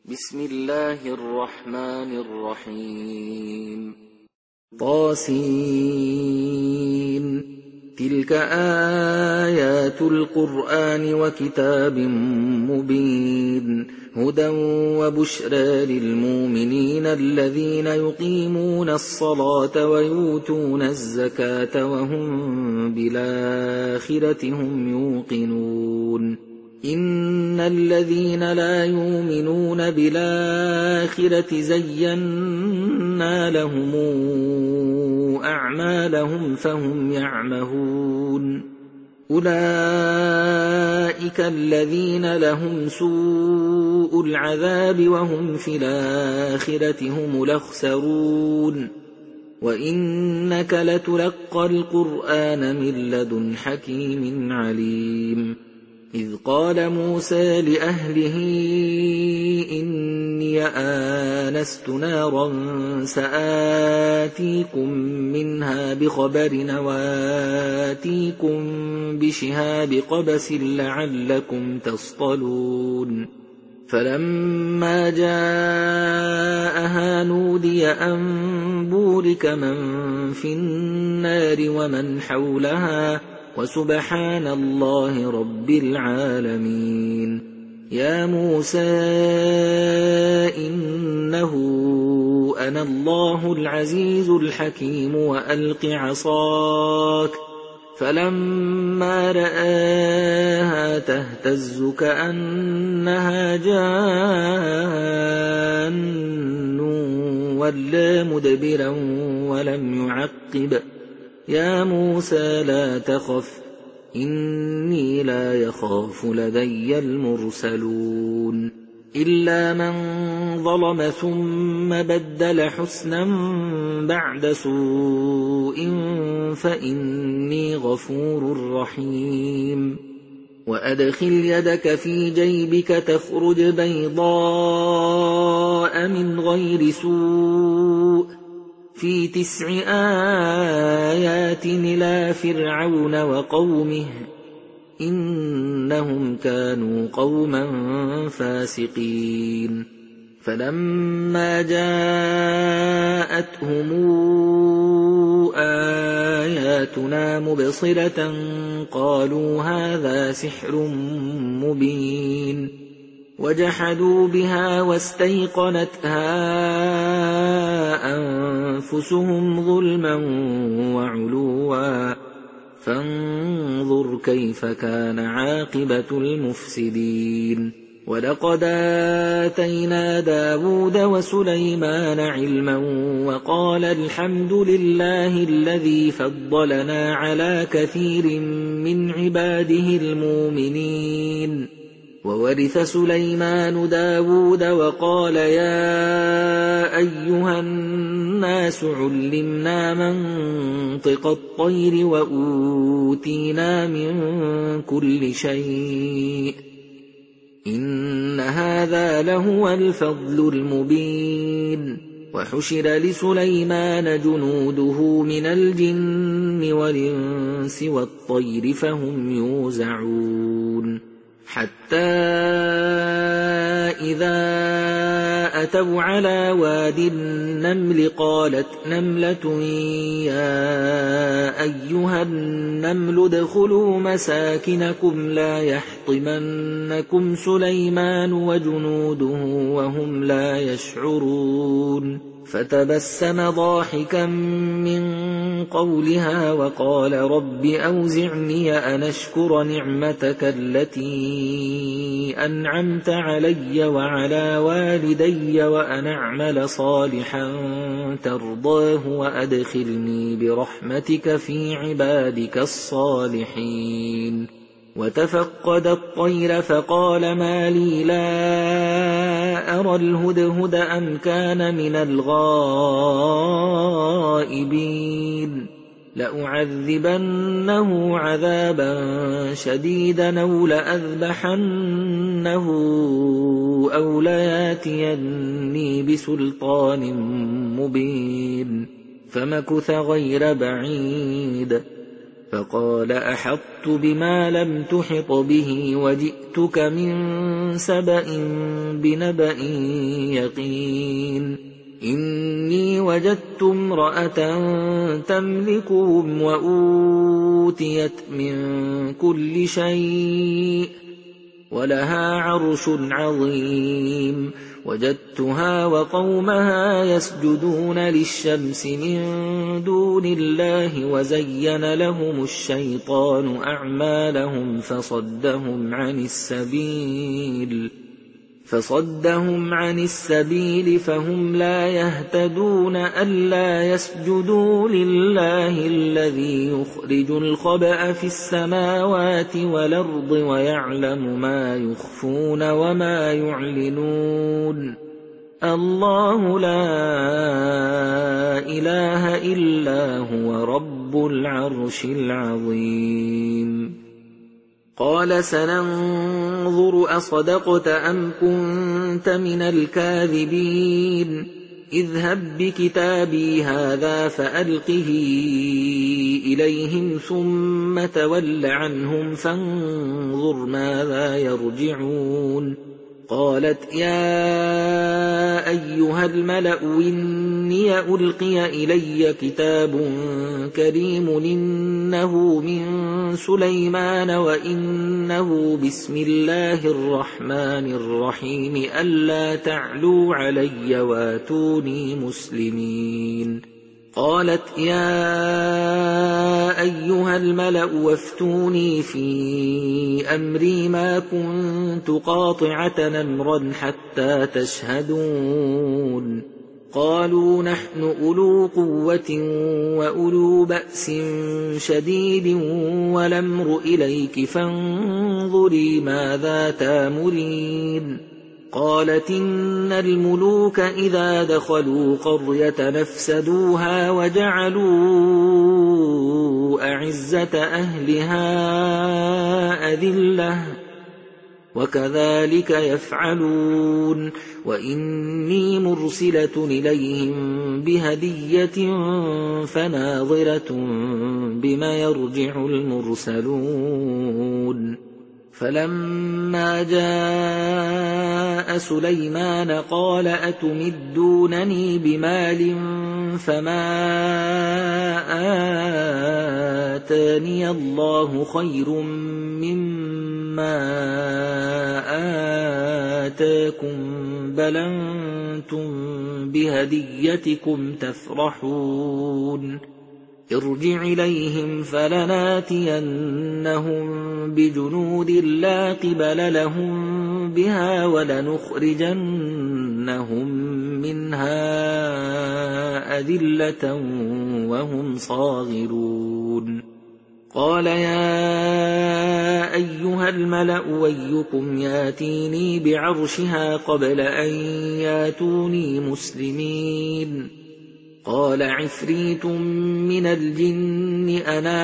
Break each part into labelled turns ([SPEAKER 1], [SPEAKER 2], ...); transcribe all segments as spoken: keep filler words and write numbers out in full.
[SPEAKER 1] بسم الله الرحمن الرحيم. طاسين. تلك آيات القرآن وكتاب مبين، هدى وبشرى للمؤمنين الذين يقيمون الصلاة ويؤتون الزكاة وهم بالآخرة هم يوقنون. إن الذين لا يؤمنون بالآخرة زينا لهم أعمالهم فهم يعمهون. أولئك الذين لهم سوء العذاب وهم في الآخرة هم الأخسرون. وإنك لتلقى القرآن من لدن حكيم عليم. إذ قال موسى لأهله إني آنست نارا سآتيكم منها بخبر وآتيكم بشهاب قبس لعلكم تصطلون. فلما جاءها نودي أن بورك من في النار ومن حولها وسبحان الله رب العالمين. يا موسى إنه أنا الله العزيز الحكيم وألق عصاك. فلما رآها تهتز كأنها جان ولا مدبرا ولم يعقب. يا موسى لا تخف إني لا يخاف لدي المرسلون. إلا من ظلم ثم بدل حسنا بعد سوء فإني غفور رحيم. وأدخل يدك في جيبك تخرج بيضاء من غير سوء في تسع آيات إلى فرعون وقومه إنهم كانوا قوما فاسقين. فلما جاءتهم آياتنا مبصرة قالوا هذا سحر مبين. وجحدوا بها واستيقنتها أنفسهم ظلما وعلوا فانظر كيف كان عاقبة المفسدين. ولقد آتينا داود وسليمان علما وقال الحمد لله الذي فضلنا على كثير من عباده المؤمنين. وورث سليمان داود وقال يا أيها الناس علمنا منطق الطير وأوتينا من كل شيء إن هذا لهو الفضل المبين. وحشر لسليمان جنوده من الجن والإنس والطير فهم يوزعون. حتى إذا أتوا على واد النمل قالت نملة يا أيها النمل ادخلوا مساكنكم لا يحطمنكم سليمان وجنوده وهم لا يشعرون. فتبسم ضاحكا من قولها وقال رب أوزعني أن أشكر نعمتك التي أنعمت علي وعلى والدي وأن أعمل صالحا ترضاه وأدخلني برحمتك في عبادك الصالحين. وتفقد الطير فقال ما لي لا أرى الهدهد أم كان من الغائبين. لأعذبنه عذابا شديدا أو لأذبحنه أو لياتيني بسلطان مبين. فمكث غير بعيد فقال أحطت بما لم تحط به وجئتك من سبأ بنبأ يقين إني وجدت امرأة تملكهم وأوتيت من كل شيء ولها عرش عظيم وجدتها وقومها يسجدون للشمس من دون الله وزين لهم الشيطان أعمالهم فصدهم عن السبيل فصدهم عن السبيل فهم لا يهتدون ألا يسجدوا لله الذي يخرج الخبأ في السماوات والأرض ويعلم ما يخفون وما يعلنون الله لا إله إلا هو رب العرش العظيم قال سننظر أصدقت أم كنت من الكاذبين اذهب بكتابي هذا فألقه إليهم ثم تول عنهم فانظر ماذا يرجعون قالت يا أيها الملأ إني ألقي إلي كتاب كريم إنه من سليمان وإنه بسم الله الرحمن الرحيم ألا تعلوا علي واتوني مسلمين قالت يا أيها الملأ وافتوني في أمري ما كنت قاطعة أمرا حتى تشهدون قالوا نحن أولو قوة وأولو بأس شديد والأمر إليك فانظري ماذا تامرين قالت إن الملوك إذا دخلوا قرية نفسدوها وجعلوا أعزة أهلها أذلة وكذلك يفعلون وإني مرسلة إليهم بهدية فناظرة بما يرجع المرسلون فلما جاء سليمان قال أتمدونني بمال فما آتاني الله خير مما آتاكم بل أنتم بهديتكم تفرحون ارجع إليهم فلناتينهم بجنود لا قبل لهم بها ولنخرجنهم منها أذلة وهم صاغرون قال يا أيها الملأ أيكم ياتيني بعرشها قبل أن ياتوني مسلمين قال عفريت من الجن أنا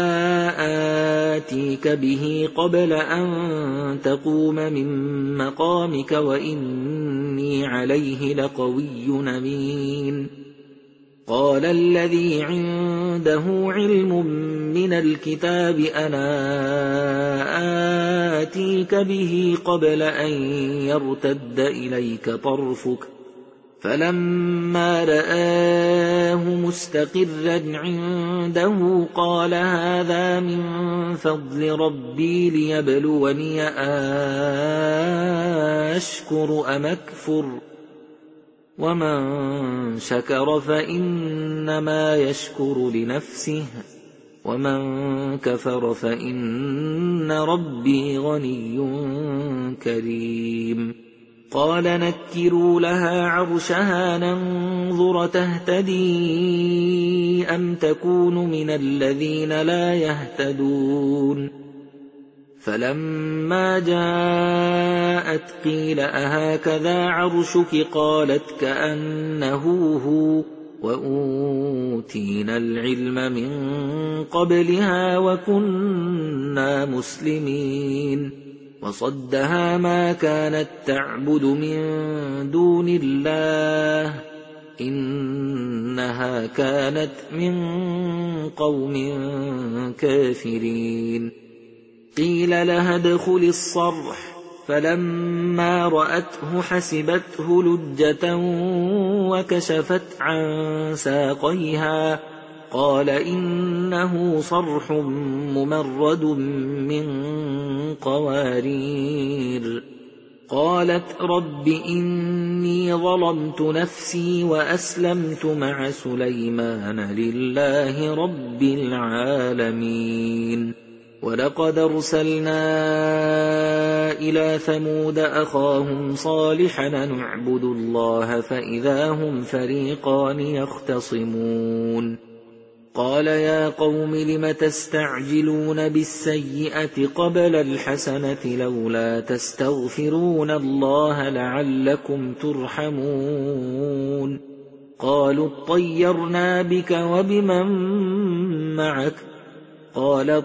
[SPEAKER 1] آتيك به قبل أن تقوم من مقامك وإني عليه لقوي أمين قال الذي عنده علم من الكتاب أنا آتيك به قبل أن يرتد إليك طرفك فلما رآه مستقرا عنده قال هذا من فضل ربي ليبلوني أشكر أم أكفر ومن شكر فإنما يشكر لنفسه ومن كفر فإن ربي غني كريم قال نكروا لها عرشها ننظر تهتدي أم تكون من الذين لا يهتدون فلما جاءت قيل أهكذا عرشك قالت كأنه هو وأوتينا العلم من قبلها وكنا مسلمين وصدها ما كانت تعبد من دون الله إنها كانت من قوم كافرين. قيل لها ادخل الصرح فلما رأته حسبته لجة وكشفت عن ساقيها قال إنه صرح ممرد من قوارير. قالت رب إني ظلمت نفسي وأسلمت مع سليمان لله رب العالمين. ولقد أرسلنا إلى ثمود أخاهم صالحا أن اعبدوا الله فإذا هم فريقان يختصمون. قال يا قوم لم تستعجلون بالسيئة قبل الحسنة لولا تستغفرون الله لعلكم ترحمون. قالوا اطيرنا بك وبمن معك قال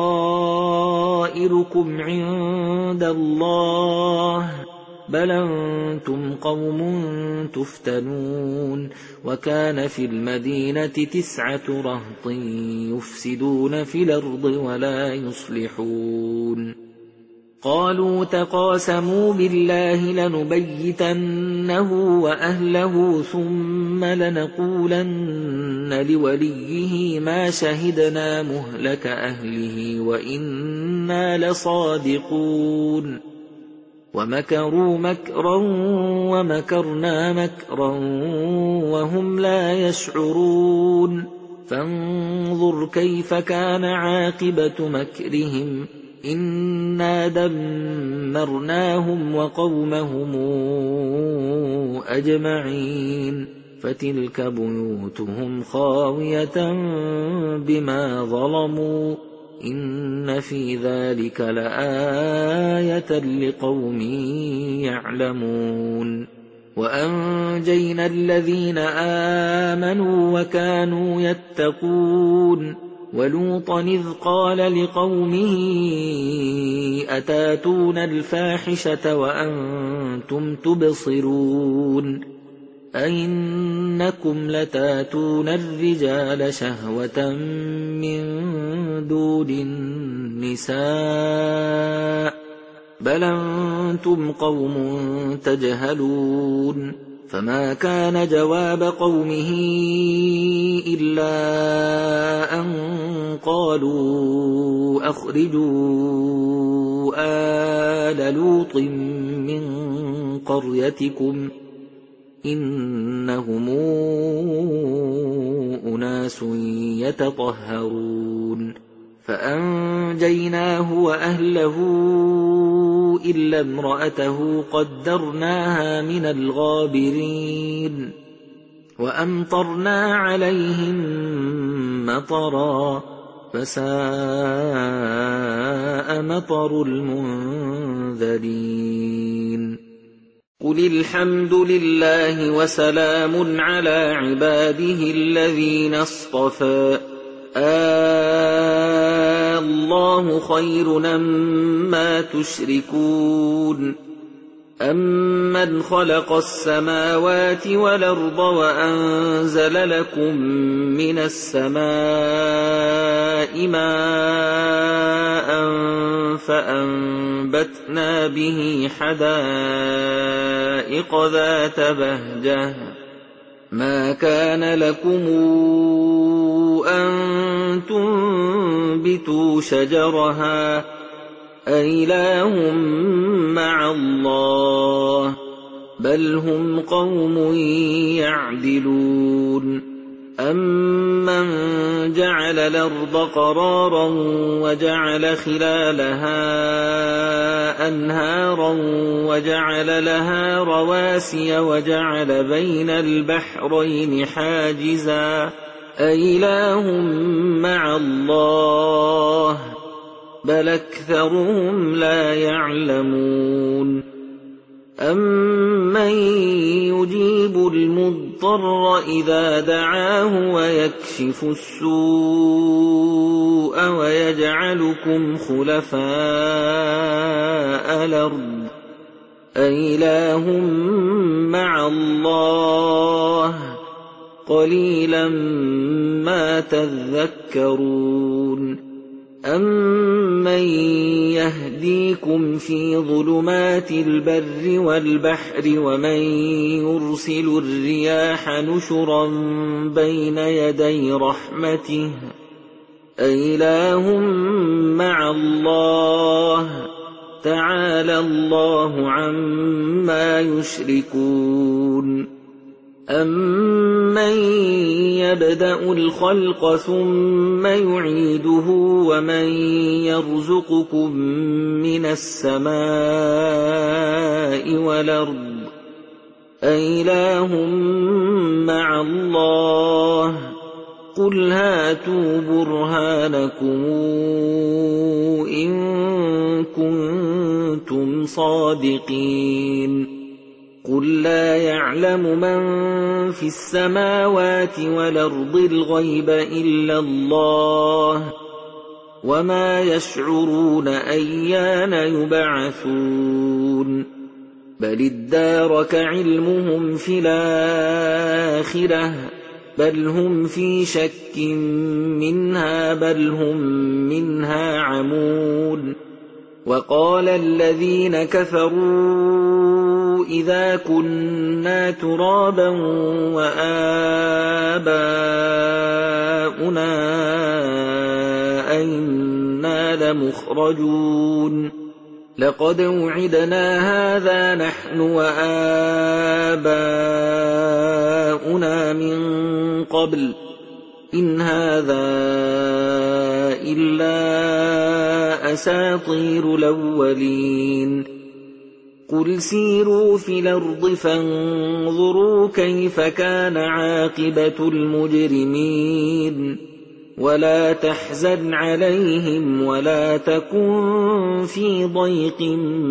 [SPEAKER 1] طائركم عند الله بل أنتم قوم تفتنون. وكان في المدينة تسعة رهط يفسدون في الأرض ولا يصلحون. قالوا تقاسموا بالله لنبيتنه وأهله ثم لنقولن لوليه ما شهدنا مهلك أهله وإنا لصادقون. ومكروا مكرا ومكرنا مكرا وهم لا يشعرون. فانظر كيف كان عاقبة مكرهم إنا دمرناهم وقومهم أجمعين. فتلك بيوتهم خاوية بما ظلموا إن في ذلك لآية لقوم يعلمون. وأنجينا الذين آمنوا وكانوا يتقون. ولوطا إذ قال لقومه أتاتون الفاحشة وأنتم تبصرون أئنكم لتاتون الرجال شهوة من دون النساء بل أنتم قوم تجهلون. فما كان جواب قومه إلا أن قالوا أخرجوا آل لوط من قريتكم إنهم أناس يتطهرون. فأنجيناه وأهله إلا امرأته قدرناها من الغابرين. وأمطرنا عليهم مطرا فساء مطر المنذرين. قل الحمد لله وسلام على عباده الذين اصطفى الله خير أمّا تشركون. أَمَّنْ خَلَقَ السَّمَاوَاتِ وَالْأَرْضَ وَأَنزَلَ لَكُم مِّنَ السَّمَاءِ مَاءً فَأَنبَتْنَا بِهِ حَدَائِقَ ذَاتَ بَهْجَةٍ مَا كَانَ لَكُمْ أَن تُنبِتُوا شَجَرَهَا أَإِلَٰهٌ مَّعَ اللَّهِ بَلْ هُمْ قَوْمٌ يَعْدِلُونَ. أَمَّن جَعَلَ الْأَرْضَ قَرَارًا وَجَعَلَ خِلَالَهَا أَنْهَارًا وَجَعَلَ لَهَا رَوَاسِيَ وَجَعَلَ بَيْنَ الْبَحْرَيْنِ حَاجِزًا أَإِلَٰهٌ مَّعَ اللَّهِ بل أكثرهم لا يعلمون. أمن يجيب المضطر إذا دعاه ويكشف السوء ويجعلكم خلفاء الأرض أإله مع الله قليلا ما تذكرون أَمَّن يَهْدِيكُمْ فِي ظُلُمَاتِ الْبَرِّ وَالْبَحْرِ وَمَن يُرْسِلُ الرِّيَاحَ نُشُرًا بَيْنَ يَدَيْ رَحْمَتِهِ أَإِلَٰهٌ مَّعَ اللَّهِ تَعَالَى اللَّهُ عَمَّا يُشْرِكُونَ أَمَّن يَبْدَأُ الْخَلْقَ ثُمَّ يُعِيدُهُ وَمَن يَرْزُقُكُم مِّنَ السَّمَاءِ وَالْأَرْضِ أَإِلَٰهٌ مَّعَ اللَّهِ قُلْ هَاتُوا بُرْهَانَكُمْ إِن كُنتُمْ صَادِقِينَ قُل لَّا يَعْلَمُ مَن فِي السَّمَاوَاتِ وَالْأَرْضِ الْغَيْبَ إِلَّا اللَّهُ وَمَا يَشْعُرُونَ أَيَّانَ يُبْعَثُونَ بَلِ ادَّارَكَ عِلْمُهُمْ فِي الْآخِرَةِ بَلْ هُمْ فِي شَكٍّ مِّنْهَا بَلْ هُم مِّنْهَا عَمُونَ وَقَالَ الَّذِينَ كَفَرُوا إِذَا كُنَّا تُرَابًا وَآبَاؤُنَا أَئِنَّا لَمُخْرَجُونَ لَقَدْ وُعِدْنَا هَٰذَا نَحْنُ وَآبَاؤُنَا مِن قَبْلُ إِنْ هَٰذَا إِلَّا أَسَاطِيرُ الْأَوَّلِينَ قُلْ سِيرُوا فِي الْأَرْضِ فَانظُرُوا كَيْفَ كَانَ عَاقِبَةُ الْمُجْرِمِينَ وَلَا تَحْزَنْ عَلَيْهِمْ وَلَا تَكُن فِي ضَيْقٍ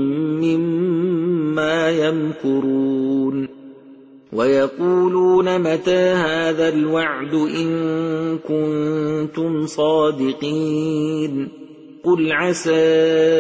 [SPEAKER 1] مِّمَّا يَمْكُرُونَ وَيَقُولُونَ مَتَىٰ هَٰذَا الْوَعْدُ إِن كُنتُمْ صَادِقِينَ قُلْ عَسَىٰ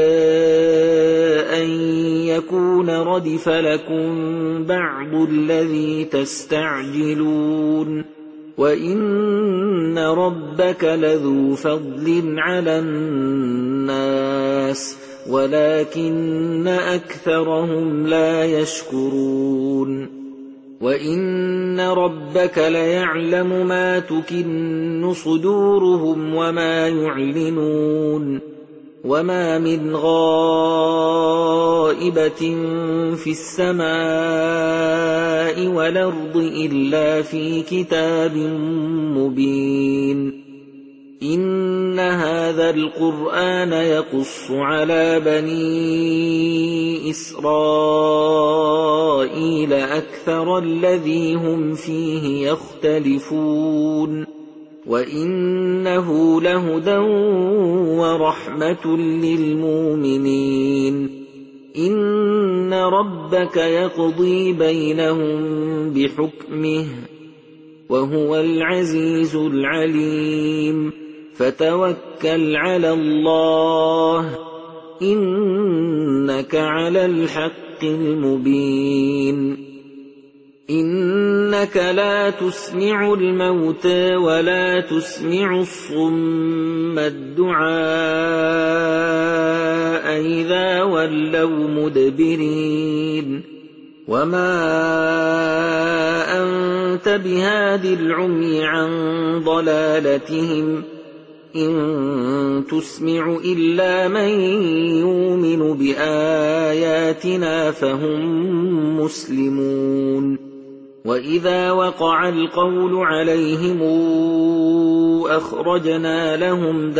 [SPEAKER 1] أَن يَكُونَ رَدِفَ لَكُم بَعْضُ الَّذِي تَسْتَعْجِلُونَ وَإِنَّ رَبَّكَ لَذُو فَضْلٍ عَلَى النَّاسِ وَلَٰكِنَّ أَكْثَرَهُمْ لَا يَشْكُرُونَ وَإِنَّ رَبَّكَ لَيَعْلَمُ مَا تُكِنُّ صُدُورُهُمْ وَمَا يُعْلِنُونَ وَمَا مِنْ غَائِبَةٍ فِي السَّمَاءِ وَالْأَرْضِ إِلَّا فِي كِتَابٍ مُّبِينٍ إِنَّ هَٰذَا الْقُرْآنَ يَقُصُّ عَلَىٰ بَنِي إِسْرَائِيلَ أَكْثَرَ الَّذِي هُمْ فِيهِ يَخْتَلِفُونَ وَإِنَّهُ لَهُدًى وَرَحْمَةٌ لِّلْمُؤْمِنِينَ إِنَّ رَبَّكَ يَقْضِي بَيْنَهُم بِحُكْمِهِ وَهُوَ الْعَزِيزُ الْعَلِيمُ فَتَوَكَّلْ عَلَى اللَّهِ إِنَّكَ عَلَى الْحَقِّ الْمُبِينِ إِنَّكَ لَا تُسْمِعُ الْمَوْتَىٰ وَلَا تُسْمِعُ الصُّمَّ الدُّعَاءَ إِذَا وَلَّوْا مُدْبِرِينَ وَمَا أَنتَ بِهَادِ الْعُمْيِ عَن ضَلَالَتِهِمْ إِن تُسْمِعُ إِلَّا مَن يُؤْمِنُ بِآيَاتِنَا فَهُم مُّسْلِمُونَ وَإِذَا وَقَعَ الْقَوْلُ عَلَيْهِمْ أَخْرَجْنَا لَهُمْ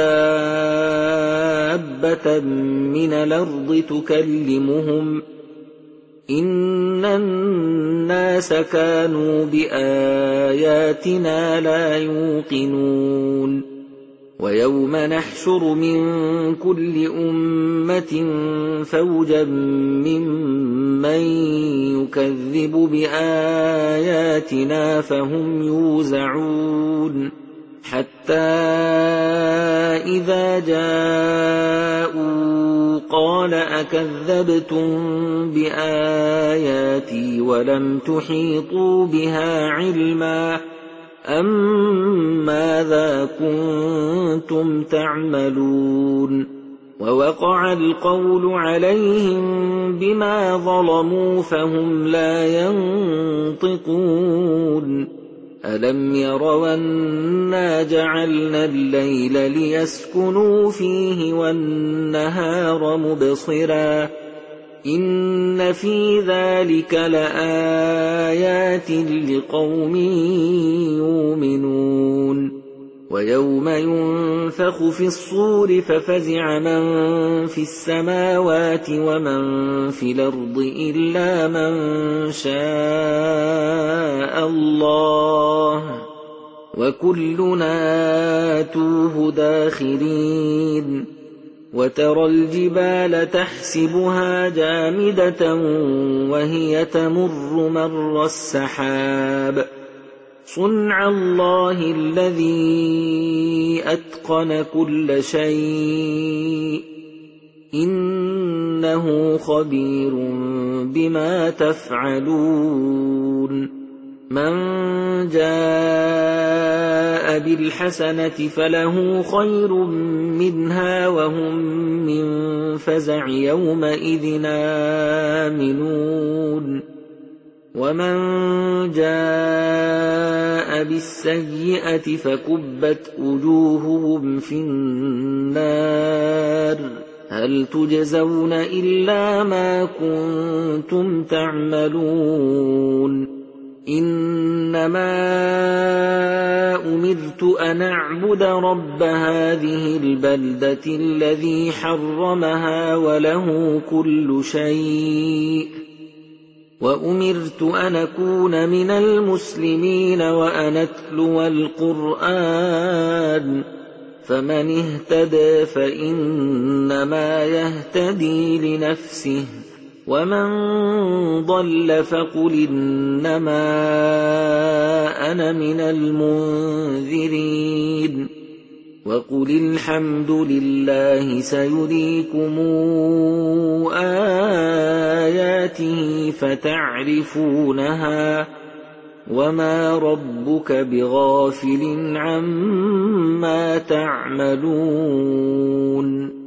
[SPEAKER 1] دَابَّةً مِّنَ الْأَرْضِ تُكَلِّمُهُمْ إِنَّ النَّاسَ كَانُوا بِآيَاتِنَا لَا يُوقِنُونَ وَيَوْمَ نَحْشُرُ مِن كُلِّ أُمَّةٍ فَوْجًا مِّمَّن يُكَذِّبُ بِآيَاتِنَا فَهُمْ يُوزَعُونَ حَتَّىٰ إِذَا جَاءُوا قَالَ أَكَذَّبْتُم بِآيَاتِي وَلَمْ تُحِيطُوا بِهَا عِلْمًا أَمْ مَاذَا كُنتُمْ تَعْمَلُونَ وَوَقَعَ الْقَوْلُ عَلَيْهِمْ بِمَا ظَلَمُوا فَهُمْ لَا يَنطِقُونَ أَلَمْ يَرَوْا أَنَّا جَعَلْنَا اللَّيْلَ لِيَسْكُنُوا فِيهِ وَالنَّهَارَ مُبْصِرًا إِنَّ فِي ذَلِكَ لَآيَاتٍ لِقَوْمٍ يُؤْمِنُونَ وَيَوْمَ يُنفَخُ فِي الصُّورِ فَفَزِعَ مَن فِي السَّمَاوَاتِ وَمَن فِي الْأَرْضِ إِلَّا مَن شَاءَ اللَّهُ وَكُلُّنَا آتُوهُ دَاخِرِينَ وَتَرَى الْجِبَالَ تَحْسَبُهَا جَامِدَةً وَهِيَ تَمُرُّ مَرَّ السَّحَابِ صُنْعَ اللَّهِ الَّذِي أَتْقَنَ كُلَّ شَيْءٍ إِنَّهُ خَبِيرٌ بِمَا تَفْعَلُونَ مَنْ جَاءَ بِالْحَسَنَةِ فَلَهُ خَيْرٌ مِنْهَا وَهُمْ مِنْ فَزَعٍ يَوْمَئِذٍ آمِنُونَ وَمَنْ جَاءَ بِالسَّيِّئَةِ فَكُبَّتْ وُجُوهُهُمْ فِي النَّارِ هَلْ تُجْزَوْنَ إِلَّا مَا كُنتُمْ تَعْمَلُونَ إِنَّمَا أُمِرْتُ أَنْ أَعْبُدَ رَبَّ هَذِهِ الْبَلْدَةِ الَّذِي حَرَّمَهَا وَلَهُ كُلُّ شَيْءٍ وَأُمِرْتُ أَنْ أَكُونَ مِنَ الْمُسْلِمِينَ وَأَنْ أَتْلُوَ الْقُرْآنَ فَمَنِ اهْتَدَىٰ فَإِنَّمَا يَهْتَدِي لِنَفْسِهِ وَمَنْ ضَلَّ فَقُلْ إِنَّمَا أَنَا مِنَ الْمُنذِرِينَ وَقُلِ الْحَمْدُ لِلَّهِ سَيُرِيكُمْ آيَاتِهِ فَتَعْرِفُونَهَا وَمَا رَبُّكَ بِغَافِلٍ عَمَّا تَعْمَلُونَ